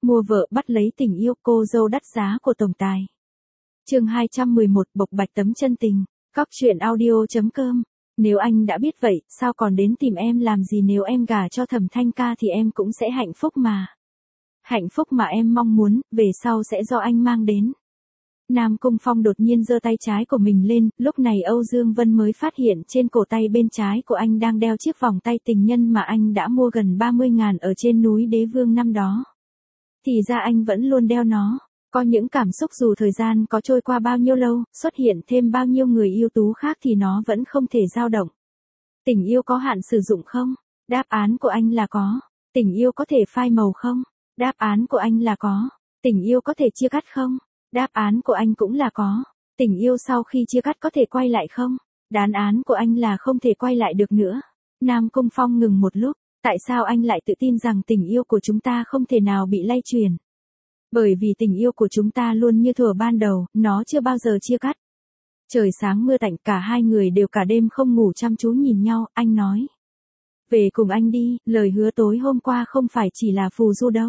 Mua vợ bắt lấy tình yêu, cô dâu đắt giá của tổng tài. Chương 211, bộc bạch tấm chân tình. Cóc truyện audio.com. Nếu anh đã biết vậy, sao còn đến tìm em làm gì? Nếu em gả cho Thẩm Thanh Ca thì em cũng sẽ hạnh phúc mà. Hạnh phúc mà em mong muốn, về sau sẽ do anh mang đến. Nam Cung Phong đột nhiên giơ tay trái của mình lên, lúc này Âu Dương Vân mới phát hiện trên cổ tay bên trái của anh đang đeo chiếc vòng tay tình nhân mà anh đã mua gần 30.000 ở trên núi Đế Vương năm đó. Thì ra anh vẫn luôn đeo nó. Có những cảm xúc dù thời gian có trôi qua bao nhiêu lâu, xuất hiện thêm bao nhiêu người ưu tú khác thì nó vẫn không thể dao động. Tình yêu có hạn sử dụng không? Đáp án của anh là có. Tình yêu có thể phai màu không? Đáp án của anh là có. Tình yêu có thể chia cắt không? Đáp án của anh cũng là có. Tình yêu sau khi chia cắt có thể quay lại không? Đáp án của anh là không thể quay lại được nữa. Nam Cung Phong ngừng một lúc. Tại sao anh lại tự tin rằng tình yêu của chúng ta không thể nào bị lay chuyển? Bởi vì tình yêu của chúng ta luôn như thuở ban đầu, nó chưa bao giờ chia cắt. Trời sáng mưa tạnh, cả hai người đều cả đêm không ngủ chăm chú nhìn nhau, anh nói. Về cùng anh đi, lời hứa tối hôm qua không phải chỉ là phù du đâu.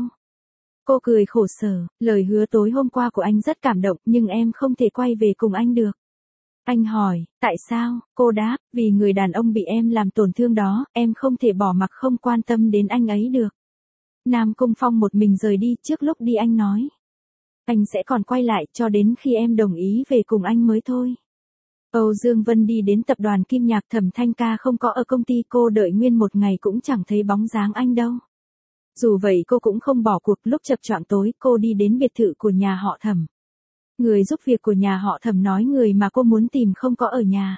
Cô cười khổ sở, lời hứa tối hôm qua của anh rất cảm động nhưng em không thể quay về cùng anh được. Anh hỏi, tại sao? Cô đáp, vì người đàn ông bị em làm tổn thương đó, em không thể bỏ mặc không quan tâm đến anh ấy được. Nam Cung Phong một mình rời đi, trước lúc đi anh nói. Anh sẽ còn quay lại cho đến khi em đồng ý về cùng anh mới thôi. Âu Dương Vân đi đến tập đoàn Kim Nhạc, Thẩm Thanh Ca không có ở công ty, cô đợi nguyên một ngày cũng chẳng thấy bóng dáng anh đâu. Dù vậy cô cũng không bỏ cuộc, lúc chập choạng tối cô đi đến biệt thự của nhà họ Thẩm. Người giúp việc của nhà họ Thẩm nói người mà cô muốn tìm không có ở nhà.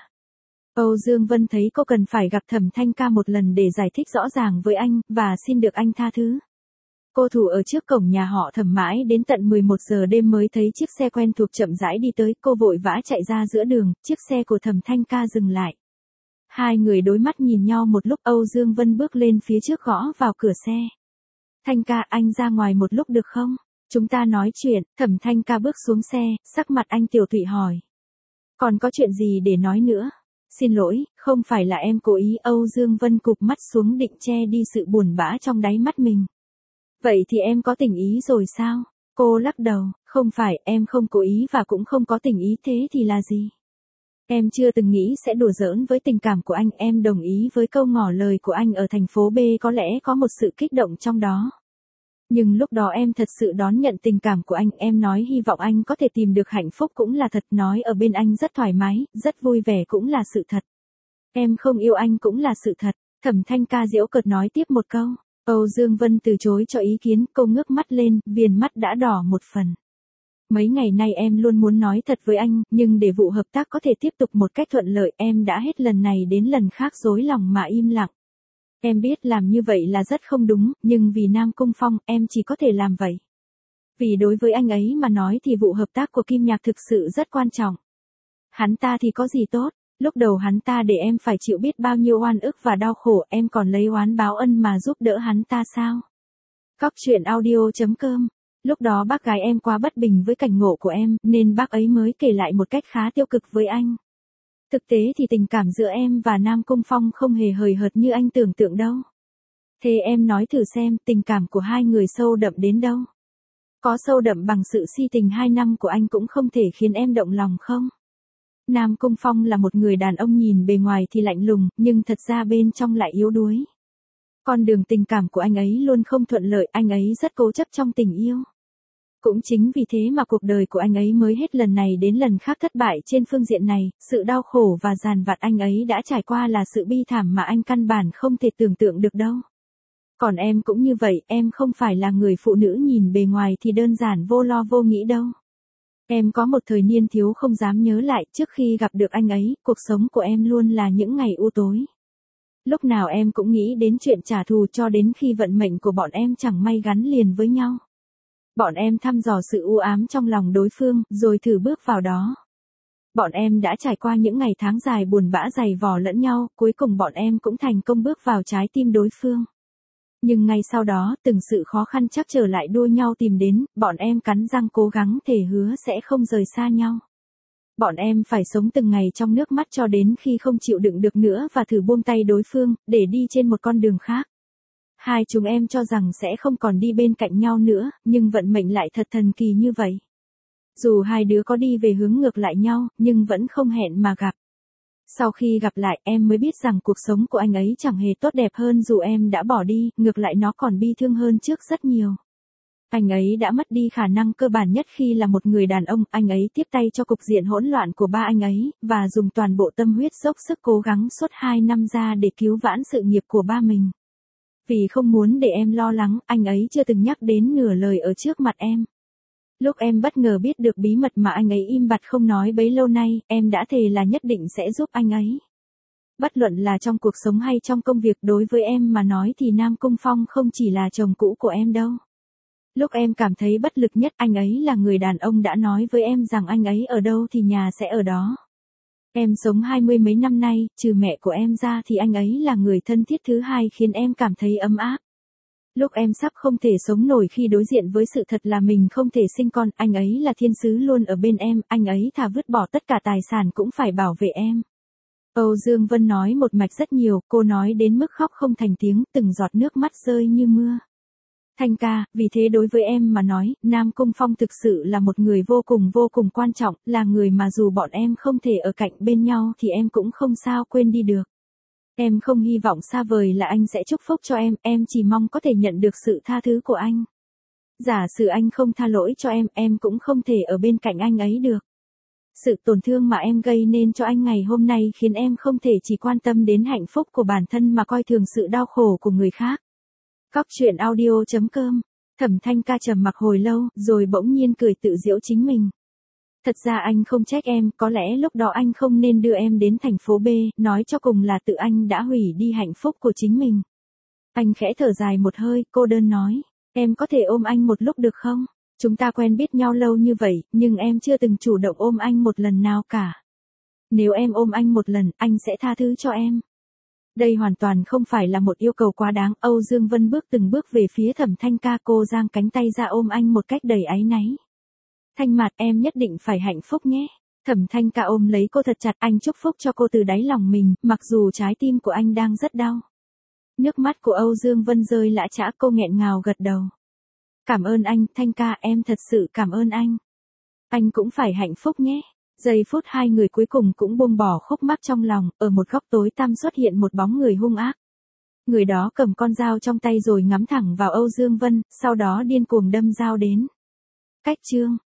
Âu Dương Vân thấy cô cần phải gặp Thẩm Thanh Ca một lần để giải thích rõ ràng với anh, và xin được anh tha thứ. Cô thủ ở trước cổng nhà họ Thẩm mãi đến tận 11 giờ đêm mới thấy chiếc xe quen thuộc chậm rãi đi tới, cô vội vã chạy ra giữa đường, chiếc xe của Thẩm Thanh Ca dừng lại. Hai người đối mắt nhìn nhau một lúc, Âu Dương Vân bước lên phía trước gõ vào cửa xe. Thanh Ca, anh ra ngoài một lúc được không? Chúng ta nói chuyện. Thẩm Thanh Ca bước xuống xe, sắc mặt anh tiều tụy hỏi. Còn có chuyện gì để nói nữa? Xin lỗi, không phải là em cố ý. Âu Dương Vân cụp mắt xuống định che đi sự buồn bã trong đáy mắt mình. Vậy thì em có tình ý rồi sao? Cô lắc đầu, không phải, em không cố ý và cũng không có tình ý, thế thì là gì? Em chưa từng nghĩ sẽ đùa giỡn với tình cảm của anh, em đồng ý với câu ngỏ lời của anh ở thành phố B, có lẽ có một sự kích động trong đó. Nhưng lúc đó em thật sự đón nhận tình cảm của anh, em nói hy vọng anh có thể tìm được hạnh phúc cũng là thật, nói ở bên anh rất thoải mái, rất vui vẻ cũng là sự thật. Em không yêu anh cũng là sự thật. Thẩm Thanh Ca giễu cợt nói tiếp một câu. Âu Dương Vân từ chối cho ý kiến, cô ngước mắt lên, viền mắt đã đỏ một phần. Mấy ngày nay em luôn muốn nói thật với anh, nhưng để vụ hợp tác có thể tiếp tục một cách thuận lợi, em đã hết lần này đến lần khác dối lòng mà im lặng. Em biết làm như vậy là rất không đúng, nhưng vì Nam Cung Phong, em chỉ có thể làm vậy. Vì đối với anh ấy mà nói thì vụ hợp tác của Kim Nhạc thực sự rất quan trọng. Hắn ta thì có gì tốt, lúc đầu hắn ta để em phải chịu biết bao nhiêu oan ức và đau khổ, em còn lấy oán báo ân mà giúp đỡ hắn ta sao? Cóc truyện audio.com. Lúc đó bác gái em quá bất bình với cảnh ngộ của em, nên bác ấy mới kể lại một cách khá tiêu cực với anh. Thực tế thì tình cảm giữa em và Nam Cung Phong không hề hời hợt như anh tưởng tượng đâu. Thế em nói thử xem, tình cảm của hai người sâu đậm đến đâu? Có sâu đậm bằng sự si tình 2 năm của anh cũng không thể khiến em động lòng không? Nam Cung Phong là một người đàn ông nhìn bề ngoài thì lạnh lùng, nhưng thật ra bên trong lại yếu đuối. Con đường tình cảm của anh ấy luôn không thuận lợi, anh ấy rất cố chấp trong tình yêu. Cũng chính vì thế mà cuộc đời của anh ấy mới hết lần này đến lần khác thất bại trên phương diện này, sự đau khổ và dằn vặt anh ấy đã trải qua là sự bi thảm mà anh căn bản không thể tưởng tượng được đâu. Còn em cũng như vậy, em không phải là người phụ nữ nhìn bề ngoài thì đơn giản vô lo vô nghĩ đâu. Em có một thời niên thiếu không dám nhớ lại, trước khi gặp được anh ấy, cuộc sống của em luôn là những ngày u tối. Lúc nào em cũng nghĩ đến chuyện trả thù cho đến khi vận mệnh của bọn em chẳng may gắn liền với nhau. Bọn em thăm dò sự u ám trong lòng đối phương, rồi thử bước vào đó. Bọn em đã trải qua những ngày tháng dài buồn bã dày vò lẫn nhau, cuối cùng bọn em cũng thành công bước vào trái tim đối phương. Nhưng ngay sau đó, từng sự khó khăn trắc trở lại đua nhau tìm đến, bọn em cắn răng cố gắng thề hứa sẽ không rời xa nhau. Bọn em phải sống từng ngày trong nước mắt cho đến khi không chịu đựng được nữa và thử buông tay đối phương, để đi trên một con đường khác. Hai chúng em cho rằng sẽ không còn đi bên cạnh nhau nữa, nhưng vận mệnh lại thật thần kỳ như vậy. Dù hai đứa có đi về hướng ngược lại nhau, nhưng vẫn không hẹn mà gặp. Sau khi gặp lại, em mới biết rằng cuộc sống của anh ấy chẳng hề tốt đẹp hơn dù em đã bỏ đi, ngược lại nó còn bi thương hơn trước rất nhiều. Anh ấy đã mất đi khả năng cơ bản nhất khi là một người đàn ông, anh ấy tiếp tay cho cục diện hỗn loạn của ba anh ấy, và dùng toàn bộ tâm huyết dốc sức cố gắng suốt 2 năm ra để cứu vãn sự nghiệp của ba mình. Vì không muốn để em lo lắng, anh ấy chưa từng nhắc đến nửa lời ở trước mặt em. Lúc em bất ngờ biết được bí mật mà anh ấy im bặt không nói bấy lâu nay, em đã thề là nhất định sẽ giúp anh ấy. Bất luận là trong cuộc sống hay trong công việc, đối với em mà nói thì Nam Cung Phong không chỉ là chồng cũ của em đâu. Lúc em cảm thấy bất lực nhất, anh ấy là người đàn ông đã nói với em rằng anh ấy ở đâu thì nhà sẽ ở đó. Em sống 20 mấy năm nay, trừ mẹ của em ra thì anh ấy là người thân thiết thứ hai khiến em cảm thấy ấm áp. Lúc em sắp không thể sống nổi khi đối diện với sự thật là mình không thể sinh con, anh ấy là thiên sứ luôn ở bên em, anh ấy thà vứt bỏ tất cả tài sản cũng phải bảo vệ em. Âu Dương Vân nói một mạch rất nhiều, cô nói đến mức khóc không thành tiếng, từng giọt nước mắt rơi như mưa. Thanh ca, vì thế đối với em mà nói, Nam Cung Phong thực sự là một người vô cùng quan trọng, là người mà dù bọn em không thể ở cạnh bên nhau thì em cũng không sao quên đi được. Em không hy vọng xa vời là anh sẽ chúc phúc cho em chỉ mong có thể nhận được sự tha thứ của anh. Giả sử anh không tha lỗi cho em cũng không thể ở bên cạnh anh ấy được. Sự tổn thương mà em gây nên cho anh ngày hôm nay khiến em không thể chỉ quan tâm đến hạnh phúc của bản thân mà coi thường sự đau khổ của người khác. Cóc truyện audio.com. Thẩm Thanh ca trầm mặc hồi lâu, rồi bỗng nhiên cười tự giễu chính mình. Thật ra anh không trách em, có lẽ lúc đó anh không nên đưa em đến thành phố B, nói cho cùng là tự anh đã hủy đi hạnh phúc của chính mình. Anh khẽ thở dài một hơi, cô đơn nói, em có thể ôm anh một lúc được không? Chúng ta quen biết nhau lâu như vậy, nhưng em chưa từng chủ động ôm anh một lần nào cả. Nếu em ôm anh một lần, anh sẽ tha thứ cho em. Đây hoàn toàn không phải là một yêu cầu quá đáng. Âu Dương Vân bước từng bước về phía Thẩm Thanh ca, cô giang cánh tay ra ôm anh một cách đầy áy náy. Thanh Mạt, em nhất định phải hạnh phúc nhé. Thẩm Thanh ca ôm lấy cô thật chặt, anh chúc phúc cho cô từ đáy lòng mình, mặc dù trái tim của anh đang rất đau. Nước mắt của Âu Dương Vân rơi lã chã, cô nghẹn ngào gật đầu. Cảm ơn anh, Thanh ca, em thật sự cảm ơn anh. Anh cũng phải hạnh phúc nhé. Giây phút hai người cuối cùng cũng buông bỏ khúc mắc trong lòng, ở một góc tối tăm xuất hiện một bóng người hung ác. Người đó cầm con dao trong tay rồi ngắm thẳng vào Âu Dương Vân, sau đó điên cuồng đâm dao đến. Cách chương